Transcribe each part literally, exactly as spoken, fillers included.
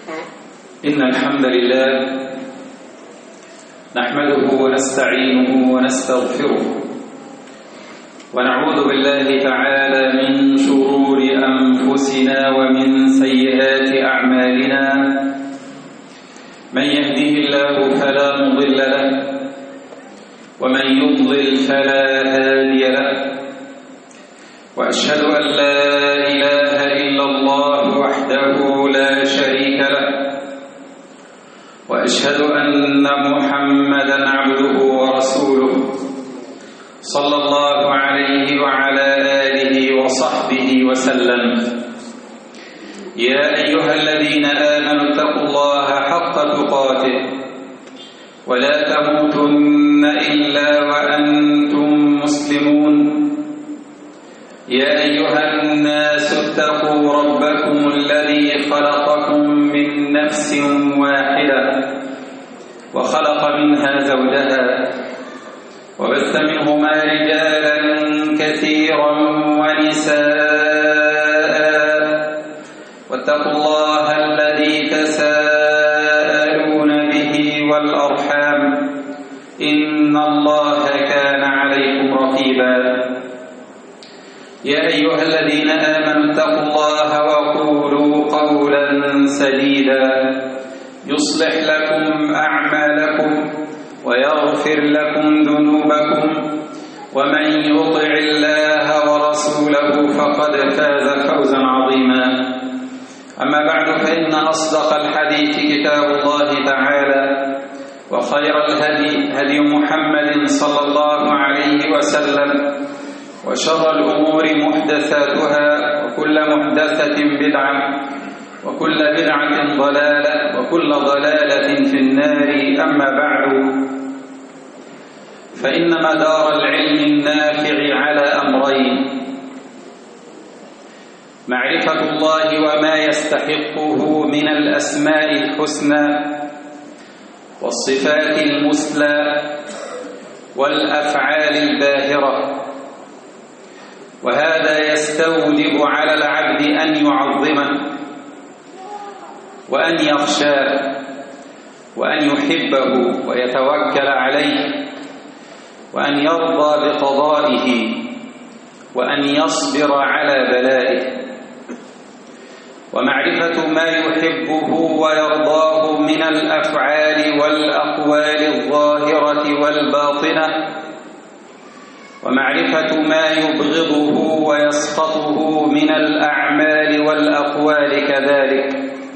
إن الحمد لله نحمده ونستعينه ونستغفره ونعوذ بالله تعالى من شرور أنفسنا ومن سيئات أعمالنا. من يهده الله فلا مضل له ومن يضلل فلا هادي له، وأشهد أن لا إله إلا الله وحده لا شريك له، وأشهد أن محمدًا عبده ورسوله صلى الله عليه وعلى آله وصحبه وسلم. يا أيها الذين آمنوا اتقوا الله حق تقاته ولا تموتن إلا وأنتم مسلمون. يا أيها الناس اتقوا ربكم الذي خلقكم من نفس واحدة وخلق منها زوجها وبث منهما رجالا كثيرا ونساء، واتقوا الله الذي تساءلون به والأرحام إن الله كان عليكم رقيبا. يا أيها الذين آمنوا اتقوا الله وقولوا قولا سديدا يصلح لكم أعمالكم ويغفر لكم ذنوبكم، ومن يطع الله ورسوله فقد فاز فوزا عظيما. أما بعد، فإن أصدق الحديث كتاب الله تعالى، وخير الهدي هدي محمد صلى الله عليه وسلم، وشر الأمور محدثاتها، وكل محدثة بدعة، وكل بدعة ضلالة، وكل ضلالة في النار. أما بعد، فإن مدار العلم النافع على أمرين: معرفة الله وما يستحقه من الأسماء الحسنى والصفات المثلى والأفعال الباهرة. وهذا يستوجب على العبد أن يعظمه وأن يخشاه وأن يحبه ويتوكل عليه، وأن يرضى بقضائه، وأن يصبر على بلائه. ومعرفة ما يحبه ويرضاه من الأفعال والأقوال الظاهرة والباطنة، ومعرفة ما يبغضه ويسخطه من الأعمال والأقوال كذلك.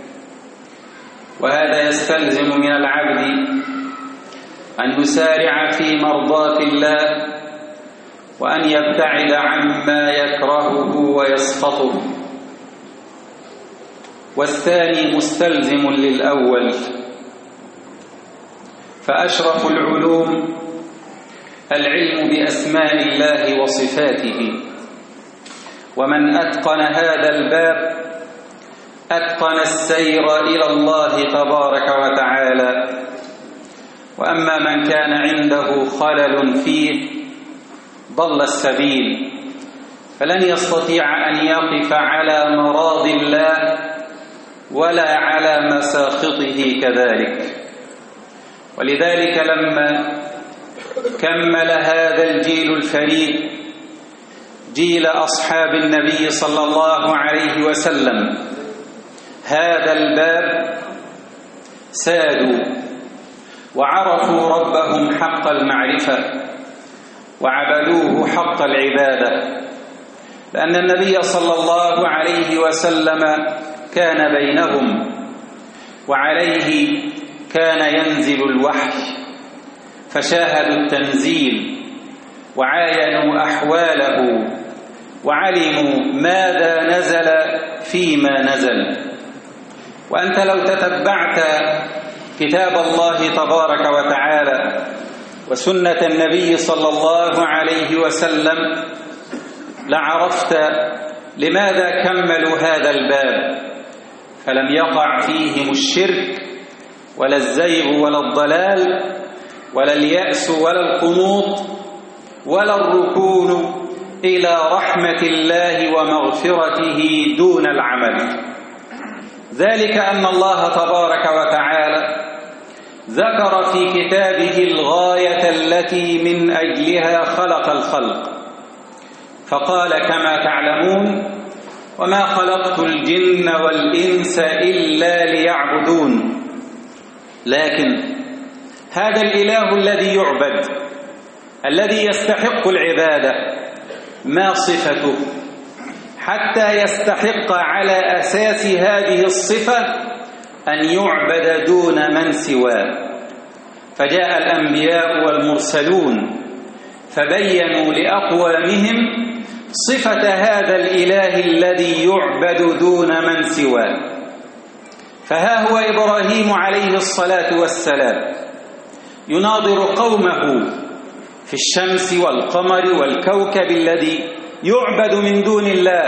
وهذا يستلزم من العبد أن يسارع في مرضاة الله، وأن يبتعد عما يكرهه ويسخطه. والثاني مستلزم للأول، فأشرف العلوم العلم بأسماء الله وصفاته، ومن أتقن هذا الباب أتقن السير إلى الله تبارك وتعالى. وأما من كان عنده خلل فيه ضل السبيل، فلن يستطيع أن يقف على مراض الله ولا على مساخطه كذلك. ولذلك لما كمل هذا الجيل الفريد، جيل أصحاب النبي صلى الله عليه وسلم، هذا الباب، سادوا وعرفوا ربهم حق المعرفة وعبدوه حق العبادة، لأن النبي صلى الله عليه وسلم كان بينهم، وعليه كان ينزل الوحي، فشاهدوا التنزيل وعاينوا أحواله وعلموا ماذا نزل فيما نزل. وأنت لو تتبعت كتاب الله تبارك وتعالى وسنة النبي صلى الله عليه وسلم لعرفت لماذا كملوا هذا الباب، فلم يقع فيهم الشرك ولا الزيغ ولا الضلال ولا اليأس ولا القنوط ولا الركون إلى رحمة الله ومغفرته دون العمل. ذلك أن الله تبارك وتعالى ذكر في كتابه الغاية التي من أجلها خلق الخلق، فقال كما تعلمون: وما خلقت الجن والإنس إلا ليعبدون. لكن هذا الإله الذي يعبد الذي يستحق العبادة ما صفته حتى يستحق على أساس هذه الصفة أن يعبد دون من سواه؟ فجاء الأنبياء والمرسلون فبينوا لأقوامهم صفة هذا الإله الذي يعبد دون من سواه. فها هو إبراهيم عليه الصلاة والسلام يناظر قومه في الشمس والقمر والكوكب الذي يعبد من دون الله،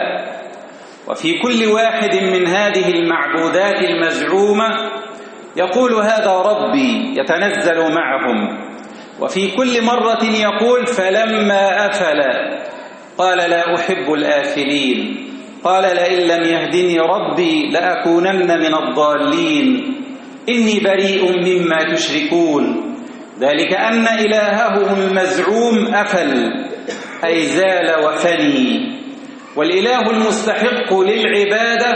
وفي كل واحد من هذه المعبودات المزعومة يقول: هذا ربي، يتنزل معهم. وفي كل مرة يقول: فلما أفل قال: لا أحب الآفلين. قال: لئن لم يهدني ربي لأكونن من الضالين. إني بريء مما تشركون. ذلك أن إلههم المزعوم أفل، أي زال وفني. والإله المستحق للعبادة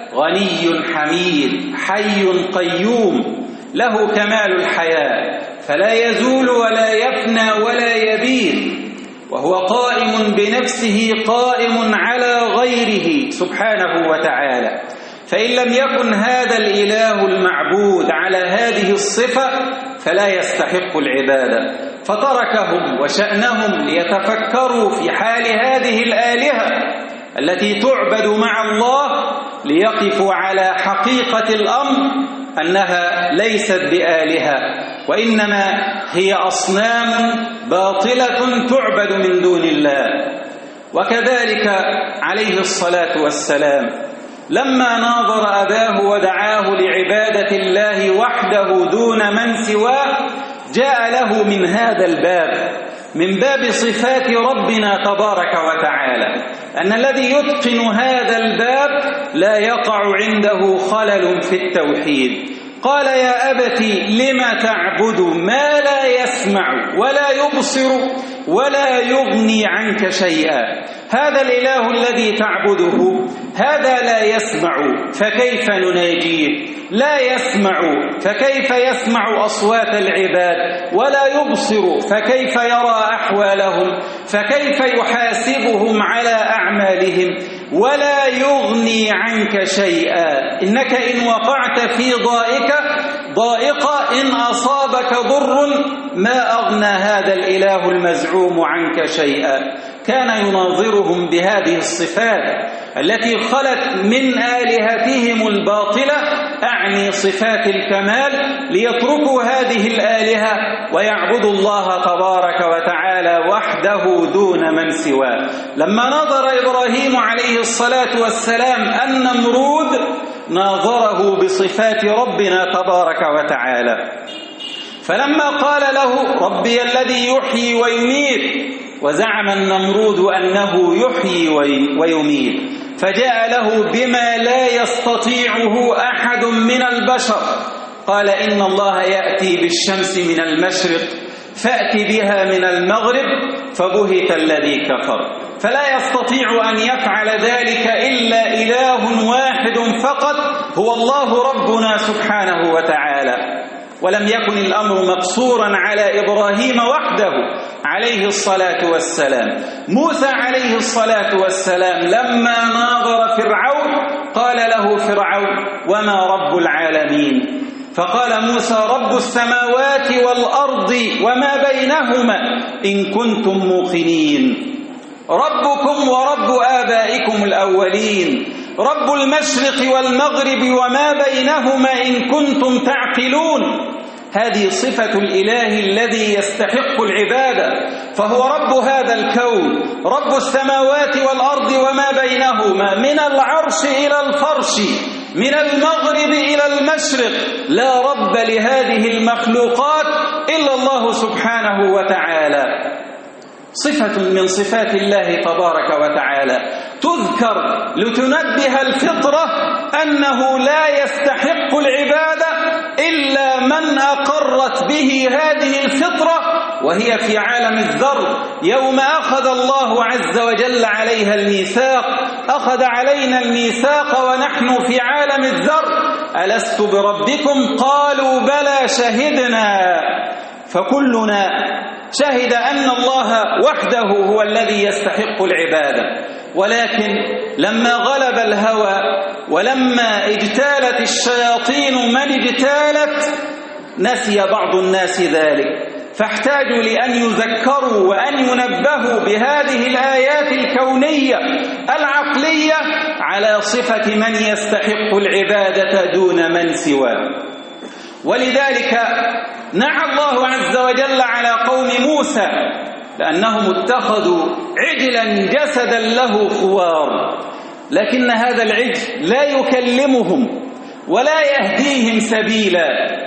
غني حميد حي قيوم، له كمال الحياة، فلا يزول ولا يفنى ولا يبيد، وهو قائم بنفسه قائم على غيره سبحانه وتعالى. فإن لم يكن هذا الإله المعبود على هذه الصفة فلا يستحق العبادة، فتركهم وشأنهم ليتفكروا في حال هذه الآلهة التي تعبد مع الله، ليقفوا على حقيقة الأمر أنها ليست بآلهة، وإنما هي أصنام باطلة تعبد من دون الله. وكذلك عليه الصلاة والسلام لما ناظر أباه ودعاه لعبادة الله وحده دون من سواه، جاء له من هذا الباب، من باب صفات ربنا تبارك وتعالى، أن الذي يتقن هذا الباب لا يقع عنده خلل في التوحيد. قال: يا أبت لم تعبد ما لا يسمع ولا يبصر ولا يغني عنك شيئا. هذا الإله الذي تعبده هذا لا يسمع، فكيف نناجيه؟ لا يسمع، فكيف يسمع أصوات العباد؟ ولا يبصر، فكيف يرى أحوالهم؟ فكيف يحاسبهم على أعمالهم؟ ولا يغني عنك شيئا. إنك إن وقعت في ضائقة ضائقة إن أصابك ضر ما أغنى هذا الإله المزعوم عنك شيئا. كان يناظرهم بهذه الصفات التي خلت من آلهتهم الباطلة، أعني صفات الكمال، ليتركوا هذه الآلهة ويعبدوا الله تبارك وتعالى وحده دون من سواه. لما نظر إبراهيم عليه الصلاة والسلام النمرود ناظره بصفات ربنا تبارك وتعالى، فلما قال له: ربي الذي يحيي ويميت، وزعم النمرود أنه يحيي ويميت، فجاء له بما لا يستطيعه أحد من البشر. قال: إن الله يأتي بالشمس من المشرق فأت بها من المغرب، فبهت الذي كفر. فلا يستطيع أن يفعل ذلك إلا إله واحد فقط، هو الله ربنا سبحانه وتعالى. ولم يكن الأمر مقصورا على إبراهيم وحده عليه الصلاة والسلام. موسى عليه الصلاة والسلام لما ناظر فرعون قال له فرعون: وما رب العالمين؟ فقال موسى: رب السماوات والأرض وما بينهما إن كنتم موقنين. ربكم ورب آبائكم الأولين، رب المشرق والمغرب وما بينهما إن كنتم تعقلون. هذه صفة الإله الذي يستحق العبادة، فهو رب هذا الكون، رب السماوات والأرض وما بينهما، من العرش إلى الفرش، من المغرب إلى المشرق. لا رب لهذه المخلوقات إلا الله سبحانه وتعالى. صفة من صفات الله تبارك وتعالى. تذكر لتنبه الفطرة أنه لا يستحق العبادة إلا من أقرت به هذه الفطرة، وهي في عالم الذر يوم أخذ الله عز وجل عليها الميثاق. أخذ علينا الميثاق ونحن في عالم الذر: ألست بربكم؟ قالوا بلى شهدنا. فكلنا شهد أن الله وحده هو الذي يستحق العبادة، ولكن لما غلب الهوى ولما اجتالت الشياطين من اجتالت نسي بعض الناس ذلك، فاحتاجوا لأن يذكروا وأن ينبهوا بهذه الآيات الكونية العقلية على صفة من يستحق العبادة دون من سواه. ولذلك نعى الله عز وجل على قوم موسى لأنهم اتخذوا عجلا جسدا له خوار، لكن هذا العجل لا يكلمهم ولا يهديهم سبيلا،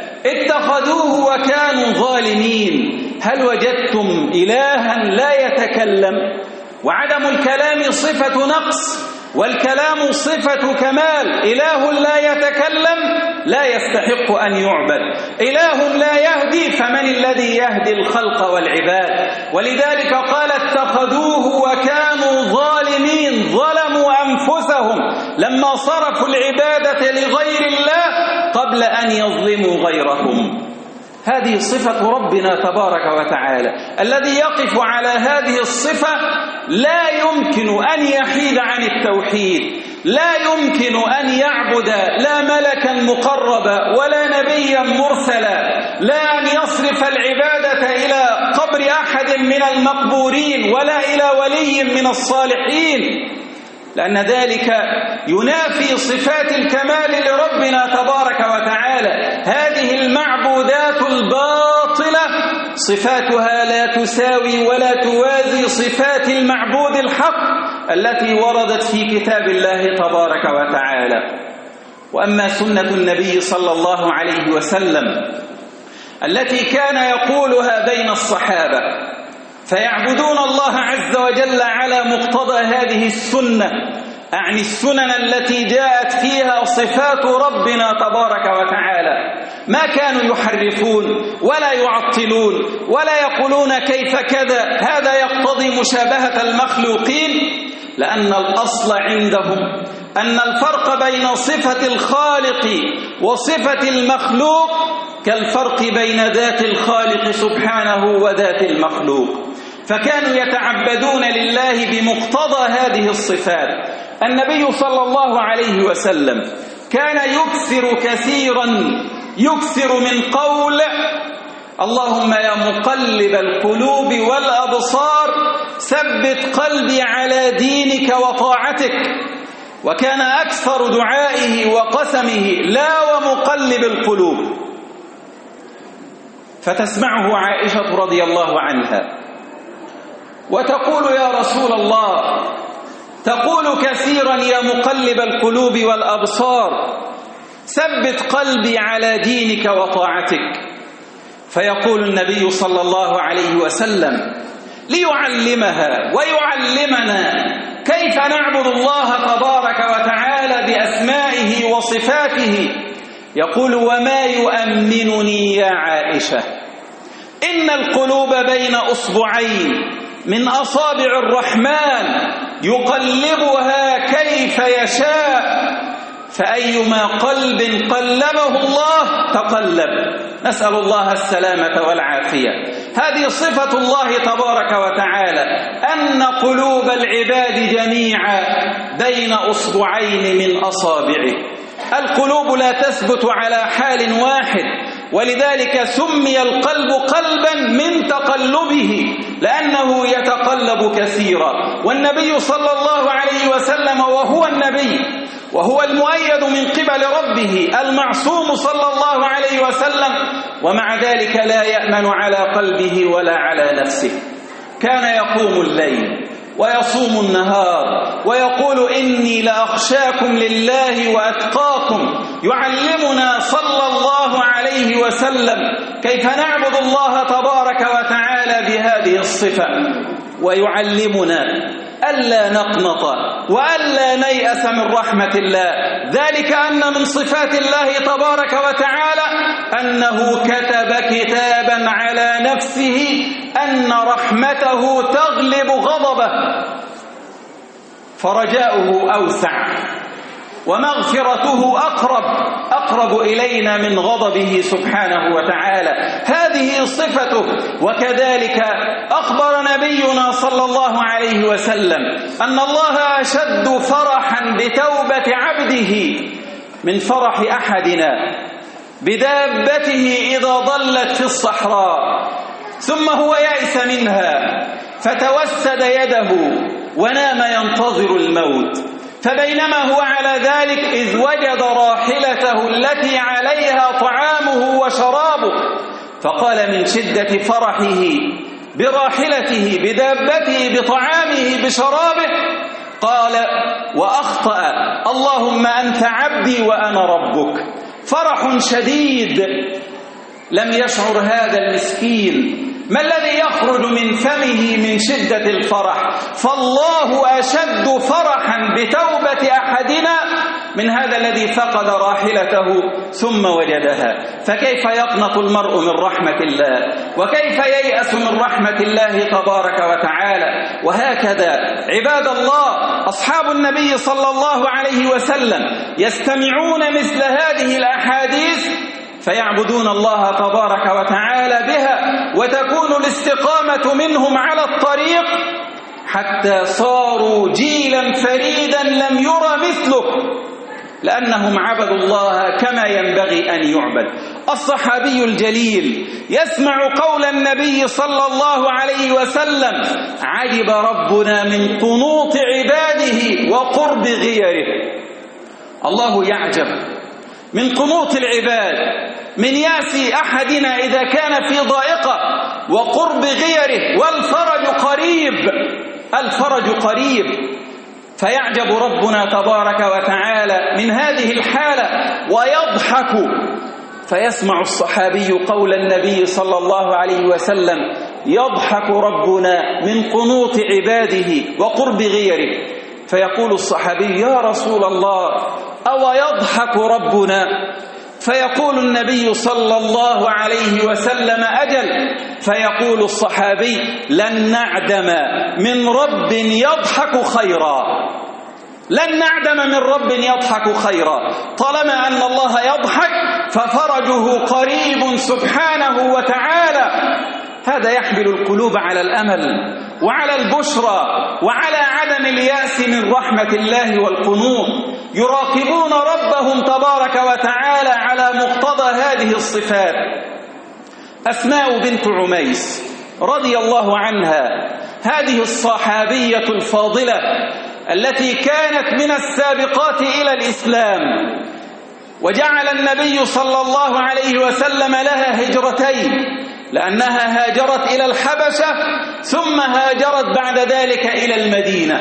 اتخذوه وكانوا ظالمين. هل وجدتم إلها لا يتكلم؟ وعدم الكلام صفة نقص، والكلام صفة كمال. إله لا يتكلم لا يستحق أن يعبد، إله لا يهدي فمن الذي يهدي الخلق والعباد؟ ولذلك قال اتخذوه وكانوا ظالمين، ظلموا أنفسهم لما صرفوا العبادة لغير الله قبل أن يظلموا غيرهم. هذه صفة ربنا تبارك وتعالى، الذي يقف على هذه الصفة لا يمكن أن يحيد عن التوحيد، لا يمكن أن يعبد لا ملكا مقربا ولا نبيا مرسلا، لا أن يصرف العبادة إلى قبر أحد من المقبورين ولا إلى ولي من الصالحين، لأن ذلك ينافي صفات الكمال لربنا تبارك وتعالى. هذه المعبودات الباطلة صفاتها لا تساوي ولا توازي صفات المعبود الحق التي وردت في كتاب الله تبارك وتعالى. وأما سنة النبي صلى الله عليه وسلم التي كان يقولها بين الصحابة فيعبدون الله عز وجل على مقتضى هذه السنة، أعني السنن التي جاءت فيها صفات ربنا تبارك وتعالى، ما كانوا يحرفون ولا يعطلون ولا يقولون كيف كذا، هذا يقتضي مشابهة المخلوقين، لأن الأصل عندهم أن الفرق بين صفة الخالق وصفة المخلوق كالفرق بين ذات الخالق سبحانه وذات المخلوق، فكانوا يتعبدون لله بمقتضى هذه الصفات. النبي صلى الله عليه وسلم كان يكثر كثيرا يكثر من قول اللهم يا مقلب القلوب والأبصار ثبت قلبي على دينك وطاعتك، وكان أكثر دعائه وقسمه لا ومقلب القلوب. فتسمعه عائشة رضي الله عنها وتقول يا رسول الله، تقول كثيرا يا مقلب القلوب والأبصار ثبت قلبي على دينك وطاعتك، فيقول النبي صلى الله عليه وسلم ليعلمها ويعلمنا كيف نعبد الله تبارك وتعالى بأسمائه وصفاته، يقول وما يؤمنني يا عائشة إن القلوب بين أصبعين من أصابع الرحمن يقلبها كيف يشاء، فأيما قلب قلبه الله تقلب، نسأل الله السلامة والعافية. هذه صفة الله تبارك وتعالى، أن قلوب العباد جميعا بين أصبعين من أصابعه. القلوب لا تثبت على حال واحد، ولذلك سمي القلب قلبا من تقلبه لأنه يتقلب كثيرا. والنبي صلى الله عليه وسلم وهو النبي وهو المؤيد من قبل ربه المعصوم صلى الله عليه وسلم، ومع ذلك لا يأمن على قلبه ولا على نفسه. كان يقوم الليل ويصوم النهار ويقول إني لأخشاكم لله وأتقاكم، يعلمنا صلى الله عليه وسلم كيف نعبد الله تبارك وتعالى بهذه الصفة، ويعلمنا ألا نقنط وألا نيأس من رحمة الله، ذلك أن من صفات الله تبارك وتعالى أنه كتب كتابا على نفسه أن رحمته تغلب غضبه، فرجاؤه أوسع ومغفرته أقرب أقرب إلينا من غضبه سبحانه وتعالى. هذه صفته. وكذلك أخبر نبينا صلى الله عليه وسلم أن الله أشد فرحا بتوبة عبده من فرح أحدنا بدابته إذا ضلت في الصحراء ثم هو يأس منها فتوسد يده ونام ينتظر الموت، فبينما هو على ذلك إذ وجد راحلته التي عليها طعامه وشرابه، فقال من شدة فرحه براحلته بدابته بطعامه بشرابه، قال وأخطأ اللهم أنت عبدي وأنا ربك. فرح شديد لم يشعر هذا المسكين. ما الذي يخرج من فمه من شدة الفرح؟ فالله أشد فرحا بتوبة أحدنا من هذا الذي فقد راحلته ثم وجدها. فكيف يقنط المرء من رحمة الله؟ وكيف ييأس من رحمة الله تبارك وتعالى؟ وهكذا عباد الله أصحاب النبي صلى الله عليه وسلم يستمعون مثل هذه الأحاديث فيعبدون الله تبارك وتعالى بها، وتكون الاستقامة منهم على الطريق حتى صاروا جيلا فريدا لم يرى مثله، لأنهم عبدوا الله كما ينبغي أن يعبد. الصحابي الجليل يسمع قول النبي صلى الله عليه وسلم عجب ربنا من قنوط عباده وقرب غيره. الله يعجب من قنوط العباد، من يأس أحدنا إذا كان في ضائقة وقرب غيره، والفرج قريب، الفرج قريب. فيعجب ربنا تبارك وتعالى من هذه الحالة ويضحك. فيسمع الصحابي قول النبي صلى الله عليه وسلم يضحك ربنا من قنوط عباده وقرب غيره، فيقول الصحابي يا رسول الله أو يضحك ربنا؟ فيقول النبي صلى الله عليه وسلم أجل. فيقول الصحابي لن نعدم من رب يضحك خيرا، لن نعدم من رب يضحك خيرا. طالما أن الله يضحك ففرجه قريب سبحانه وتعالى. هذا يحمل القلوب على الأمل وعلى البشرى وعلى عدم اليأس من رحمة الله والقنوط. يراقبون ربهم تبارك وتعالى على مقتضى هذه الصفات. أسماء بنت عميس رضي الله عنها، هذه الصحابية الفاضلة التي كانت من السابقات إلى الإسلام، وجعل النبي صلى الله عليه وسلم لها هجرتين، لأنها هاجرت إلى الحبشة ثم هاجرت بعد ذلك إلى المدينة.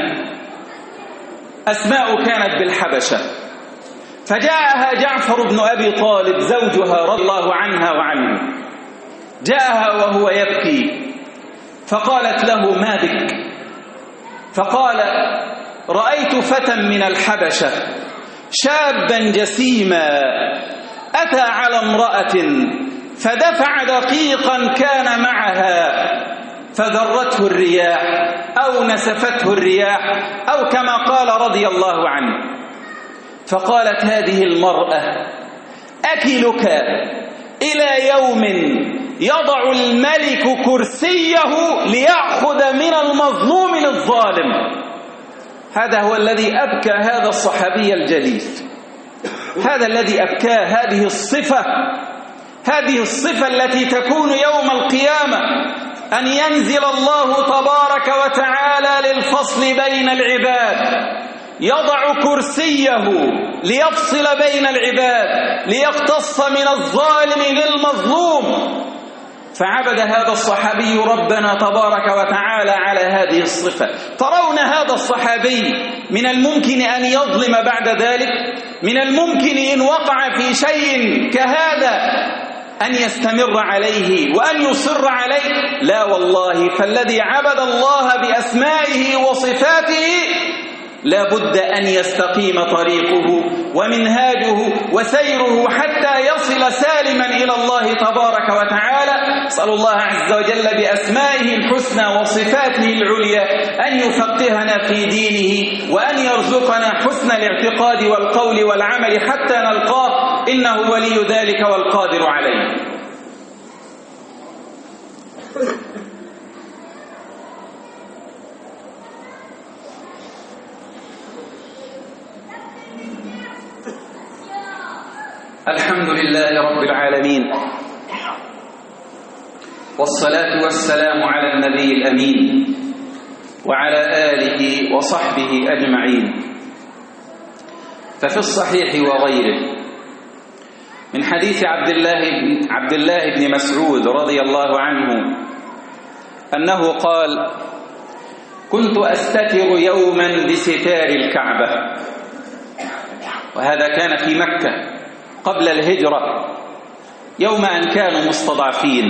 أسماء كانت بالحبشة، فجاءها جعفر بن أبي طالب زوجها رضي الله عنها وعنه، جاءها وهو يبكي فقالت له ما بك؟ فقال رأيت فتى من الحبشة شابا جسيما أتى على امرأة فدفع دقيقا كان معها فذرته الرياح أو نسفته الرياح أو كما قال رضي الله عنه. فقالت هذه المرأة أكلك إلى يوم يضع الملك كرسيه ليأخذ من المظلوم للظالم. هذا هو الذي أبكى هذا الصحابي الجليل، هذا الذي أبكاه، هذه الصفة، هذه الصفة التي تكون يوم القيامة، أن ينزل الله تبارك وتعالى للفصل بين العباد، يضع كرسيه ليفصل بين العباد، ليقتص من الظالم للمظلوم. فعبد هذا الصحابي ربنا تبارك وتعالى على هذه الصفة. ترون هذا الصحابي من الممكن أن يظلم بعد ذلك؟ من الممكن إن وقع في شيء كهذا أن يستمر عليه وأن يصر عليه؟ لا والله، فالذي عبد الله بأسمائه وصفاته لا بد أن يستقيم طريقه ومنهاجه وسيره حتى يصل سالما إلى الله تبارك وتعالى. أسأل الله عز وجل بأسمائه الحسنى وصفاته العليا أن يفقهنا في دينه وأن يرزقنا حسن الاعتقاد والقول والعمل حتى نلقاه، إنه ولي ذلك والقادر عليه. الحمد لله رب العالمين، والصلاة والسلام على النبي الأمين وعلى آله وصحبه أجمعين. ففي الصحيح وغيره من حديث عبد الله بن عبد الله بن مسعود رضي الله عنه أنه قال: كنت أستتر يوما بستار الكعبة، وهذا كان في مكة قبل الهجرة يوم أن كانوا مستضعفين،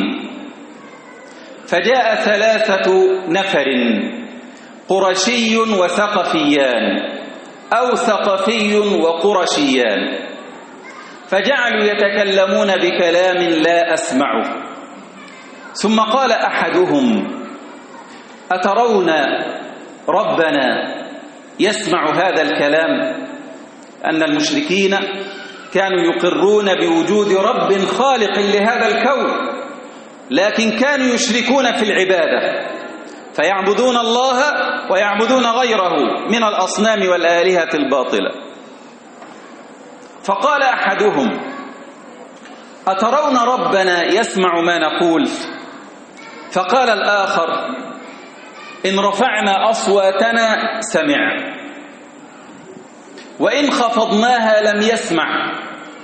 فجاء ثلاثة نفر قرشي وثقفيان أو ثقفي وقرشيان، فجعلوا يتكلمون بكلام لا أسمعه، ثم قال أحدهم: أترون ربنا يسمع هذا الكلام؟ أن المشركين كانوا يقرون بوجود رب خالق لهذا الكون، لكن كانوا يشركون في العبادة، فيعبدون الله ويعبدون غيره من الأصنام والآلهة الباطلة. فقال أحدهم: أترون ربنا يسمع ما نقول؟ فقال الآخر: إن رفعنا أصواتنا سمع، وإن خفضناها لم يسمع.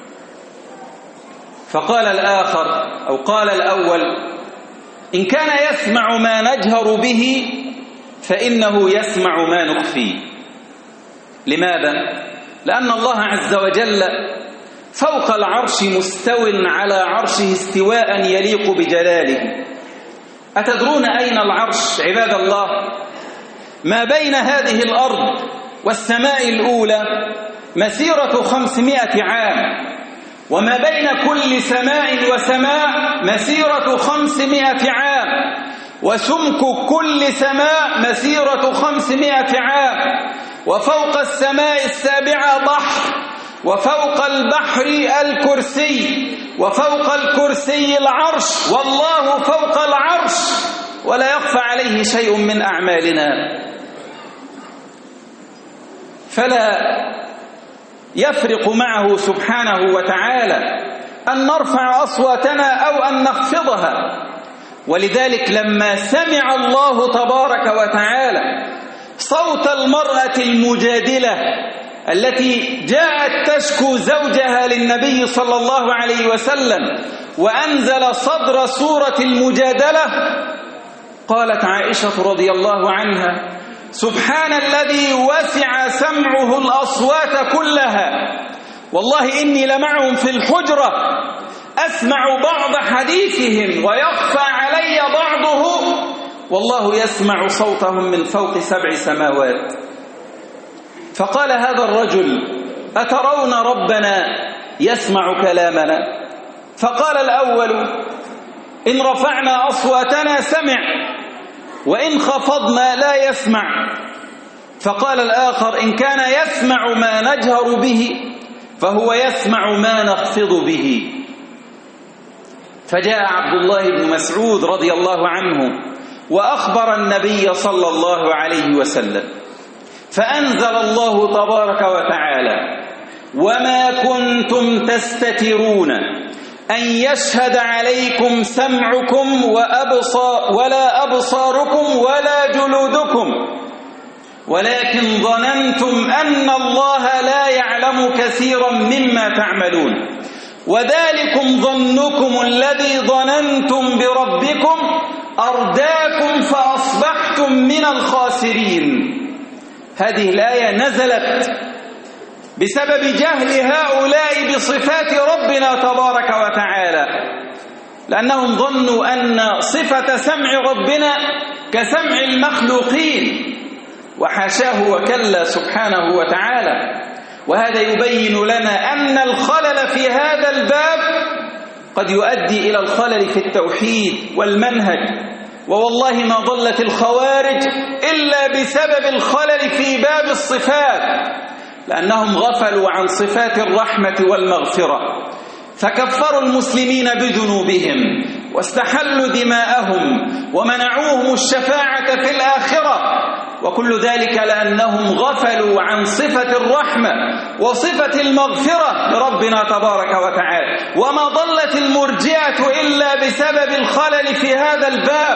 فقال الآخر أو قال الأول: إن كان يسمع ما نجهر به فإنه يسمع ما نخفيه. لماذا؟ لأن الله عز وجل فوق العرش مستو على عرشه استواء يليق بجلاله. أتدرون أين العرش عباد الله؟ ما بين هذه الأرض والسماء الأولى مسيرة خمسمائة عام، وما بين كل سماء وسماء مسيرة خمسمائة عام، وسمك كل سماء مسيرة خمسمائة عام، وفوق السماء السابعة بحر، وفوق البحر الكرسي، وفوق الكرسي العرش، والله فوق العرش ولا يخفى عليه شيء من أعمالنا. فلا يفرق معه سبحانه وتعالى أن نرفع أصواتنا أو أن نخفضها. ولذلك لما سمع الله تبارك وتعالى صوت المرأة المجادلة التي جاءت تشكو زوجها للنبي صلى الله عليه وسلم وأنزل صدر سورة المجادلة، قالت عائشة رضي الله عنها: سبحان الذي وسع سمعه الأصوات كلها، والله إني لمعهم في الحجرة أسمع بعض حديثهم ويخفى علي بعضه، والله يسمع صوتهم من فوق سبع سماوات. فقال هذا الرجل: أترون ربنا يسمع كلامنا؟ فقال الأول: إن رفعنا أصواتنا سمع، وإن خفضنا لا يسمع. فقال الآخر: إن كان يسمع ما نجهر به فهو يسمع ما نخفض به. فجاء عبد الله بن مسعود رضي الله عنه وأخبر النبي صلى الله عليه وسلم، فأنزل الله تبارك وتعالى: وما كنتم تستترون أن يشهد عليكم سمعكم وأبصار ولا أبصاركم ولا جلودكم، ولكن ظننتم أن الله لا يعلم كثيرا مما تعملون، وذلكم ظنكم الذي ظننتم بربكم أرداكم فأصبحتم من الخاسرين. هذه الآية نزلت بسبب جهل هؤلاء بصفات ربنا تبارك وتعالى، لأنهم ظنوا أن صفة سمع ربنا كسمع المخلوقين، وحاشاه وكلا سبحانه وتعالى. وهذا يبين لنا أن الخلل في هذا الباب قد يؤدي إلى الخلل في التوحيد والمنهج. ووالله ما ضلت الخوارج إلا بسبب الخلل في باب الصفات، لأنهم غفلوا عن صفات الرحمة والمغفرة، فكفروا المسلمين بذنوبهم واستحلوا دماءهم ومنعوهم الشفاعة في الآخرة، وكل ذلك لأنهم غفلوا عن صفة الرحمة وصفة المغفرة لربنا تبارك وتعالى. وما ضلت المرجئة إلا بسبب الخلل في هذا الباب،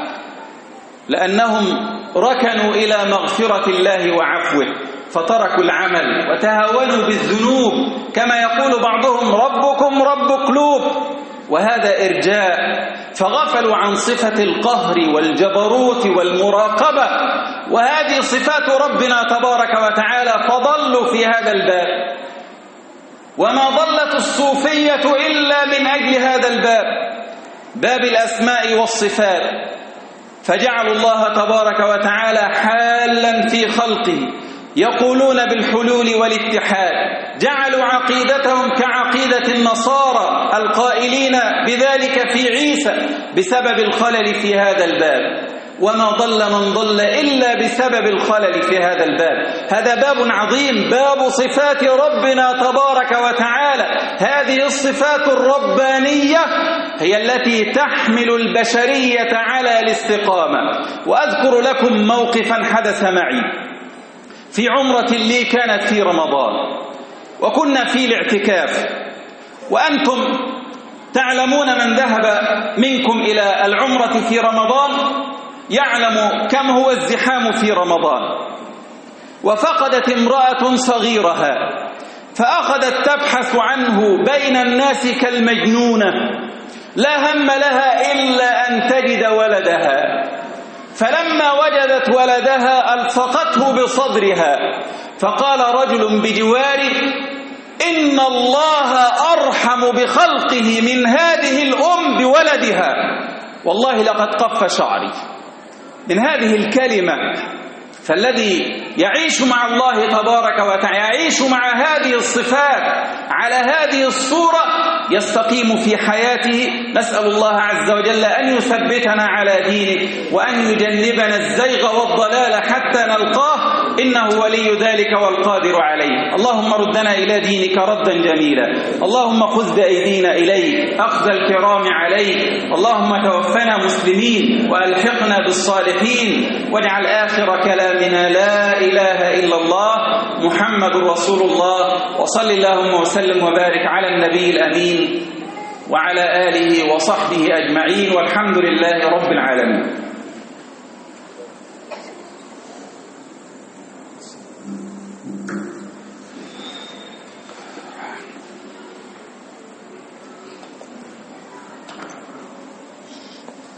لأنهم ركنوا إلى مغفرة الله وعفوه فتركوا العمل وتهاونوا بالذنوب، كما يقول بعضهم ربكم رب قلوب، وهذا إرجاء، فغفلوا عن صفة القهر والجبروت والمراقبة، وهذه صفات ربنا تبارك وتعالى، فضلوا في هذا الباب. وما ضلت الصوفية إلا من أجل هذا الباب، باب الأسماء والصفات، فجعلوا الله تبارك وتعالى حالا في خلقه، يقولون بالحلول والاتحاد، جعلوا عقيدتهم كعقيدة النصارى القائلين بذلك في عيسى بسبب الخلل في هذا الباب. وما ضل من ضل إلا بسبب الخلل في هذا الباب. هذا باب عظيم، باب صفات ربنا تبارك وتعالى. هذه الصفات الربانية هي التي تحمل البشرية على الاستقامة. وأذكر لكم موقفا حدث معي في عمرة لي كانت في رمضان، وكنا في الاعتكاف، وأنتم تعلمون من ذهب منكم إلى العمرة في رمضان يعلم كم هو الزحام في رمضان. وفقدت امرأة صغيرها فأخذت تبحث عنه بين الناس كالمجنونة، لا هم لها إلا أن تجد ولدها، فلما وجدت ولدها ألصقته بصدرها، فقال رجل بجواره إن الله أرحم بخلقه من هذه الأم بولدها. والله لقد قف شعري من هذه الكلمة. فالذي يعيش مع الله تبارك وتعالى، يعيش مع هذه الصفات على هذه الصورة، يستقيم في حياته. نسأل الله عز وجل أن يثبتنا على دينه وأن يجنبنا الزيغ والضلال حتى نلقاه، إنه ولي ذلك والقادر عليه. اللهم ردنا إلى دينك ردا جميلا، اللهم خذ بأيدينا إليك أخذ الكرام عليك، اللهم توفنا مسلمين وألحقنا بالصالحين، واجعل آخر كلامنا لا إله إلا الله محمد رسول الله. وصل اللهم وسلم وبارك على النبي الأمين وعلى آله وصحبه أجمعين، والحمد لله رب العالمين.